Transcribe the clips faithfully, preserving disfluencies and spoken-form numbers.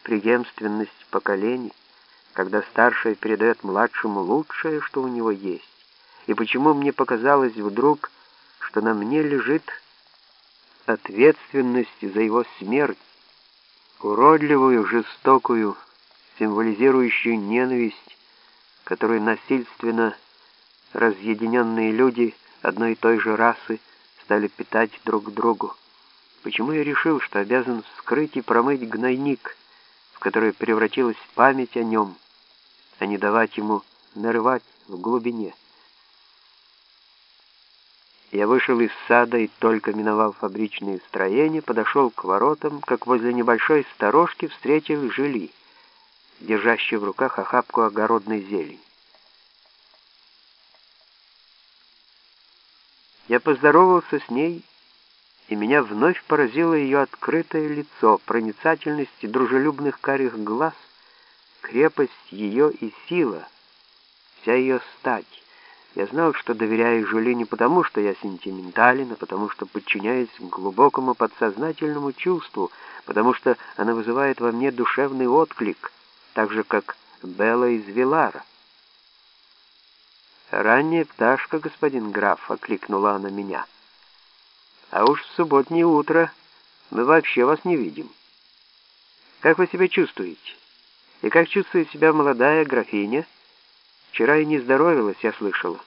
преемственность поколений, когда старшее передает младшему лучшее, что у него есть? И почему мне показалось вдруг, что на мне лежит ответственность за его смерть, уродливую, жестокую, символизирующую ненависть, которую насильственно разъединенные люди одной и той же расы стали питать друг к другу? Почему я решил, что обязан вскрыть и промыть гнойник, в который превратилась память о нем, а не давать ему нарывать в глубине? Я вышел из сада и, только миновав фабричные строения, подошел к воротам, как возле небольшой сторожки встретил Жюли, держащий в руках охапку огородной зелени. Я поздоровался с ней, и меня вновь поразило ее открытое лицо, проницательность дружелюбных карих глаз, крепость ее и сила, вся ее стать. Я знал, что доверяю Жюли не потому, что я сентиментален, а потому, что подчиняюсь глубокому подсознательному чувству, потому что она вызывает во мне душевный отклик, так же, как Белла из Вилара. «Ранняя пташка, господин граф», — окликнула она меня. «А уж в субботнее утро мы вообще вас не видим. Как вы себя чувствуете? И как чувствует себя молодая графиня? Вчера и не здоровилась, я слышала».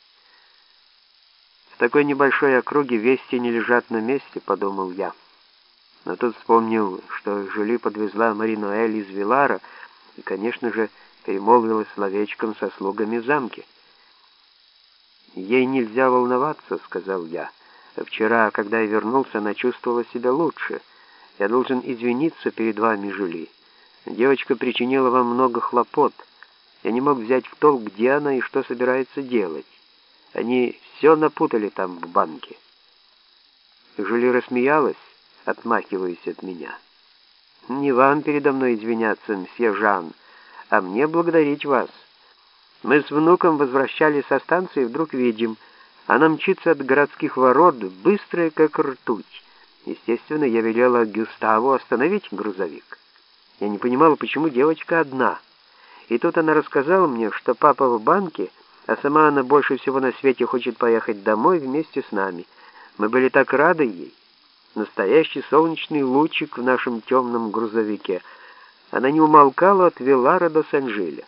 «В такой небольшой округе вести не лежат на месте», — подумал я. Но тут вспомнил, что Жюли подвезла Мари-Ноэль из Вилара и, конечно же, перемолвилась словечком со слугами в замке. «Ей нельзя волноваться», — сказал я. «Вчера, когда я вернулся, она чувствовала себя лучше. Я должен извиниться перед вами, Жюли. Девочка причинила вам много хлопот. Я не мог взять в толк, где она и что собирается делать. Они все напутали там в банке». Жюли рассмеялась, отмахиваясь от меня. «Не вам передо мной извиняться, мсье Жан, а мне благодарить вас. Мы с внуком возвращались со станции, и вдруг видим, она мчится от городских ворот, быстрая, как ртуть. Естественно, я велела Гюставу остановить грузовик. Я не понимала, почему девочка одна. И тут она рассказала мне, что папа в банке, а сама она больше всего на свете хочет поехать домой вместе с нами. Мы были так рады ей. Настоящий солнечный лучик в нашем темном грузовике. Она не умолкала от Вилара до Сен-Жиля.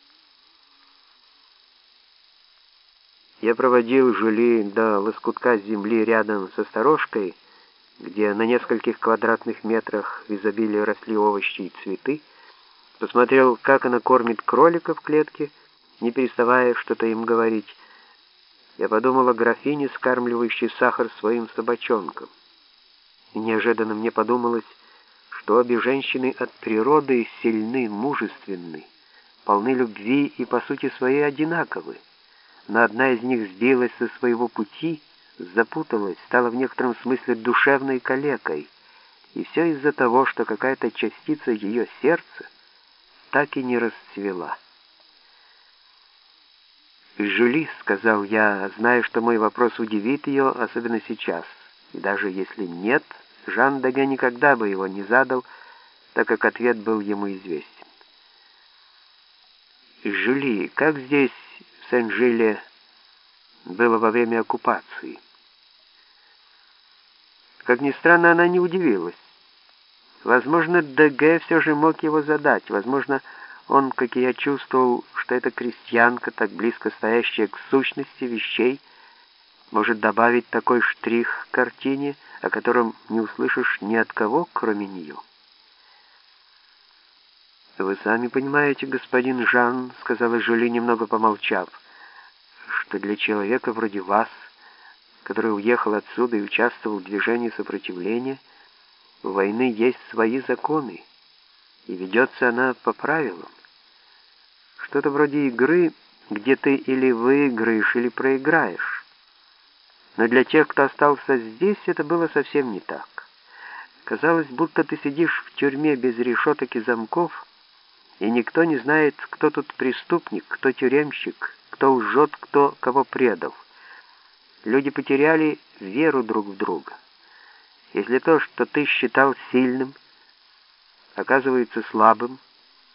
Я проводил Жюли до лоскутка земли рядом со сторожкой, где на нескольких квадратных метрах в изобилии росли овощи и цветы, посмотрел, как она кормит кролика в клетке, не переставая что-то им говорить. Я подумал о графине, скармливающей сахар своим собачонкам. И неожиданно мне подумалось, что обе женщины от природы сильны, мужественны, полны любви и по сути своей одинаковы. Но одна из них сбилась со своего пути, запуталась, стала в некотором смысле душевной калекой. И все из-за того, что какая-то частица ее сердца так и не расцвела. «Жюли», — сказал я, зная, что мой вопрос удивит ее, особенно сейчас. И даже если нет, Жан Деге никогда бы его не задал, так как ответ был ему известен. «Жюли, как здесь, в Сен-Жиле, было во время оккупации?» Как ни странно, она не удивилась. Возможно, Деге все же мог его задать. Возможно, он, как и я, чувствовал, что эта крестьянка, так близко стоящая к сущности вещей, может добавить такой штрих к картине, о котором не услышишь ни от кого, кроме нее. «Вы сами понимаете, господин Жан, — сказала Жюли, немного помолчав, — что для человека вроде вас, который уехал отсюда и участвовал в движении сопротивления, у войны есть свои законы, и ведется она по правилам. Что-то вроде игры, где ты или выиграешь, или проиграешь. Но для тех, кто остался здесь, это было совсем не так. Казалось, будто ты сидишь в тюрьме без решеток и замков, и никто не знает, кто тут преступник, кто тюремщик, кто лжет, кто кого предал. Люди потеряли веру друг в друга. Если то, что ты считал сильным, оказывается слабым,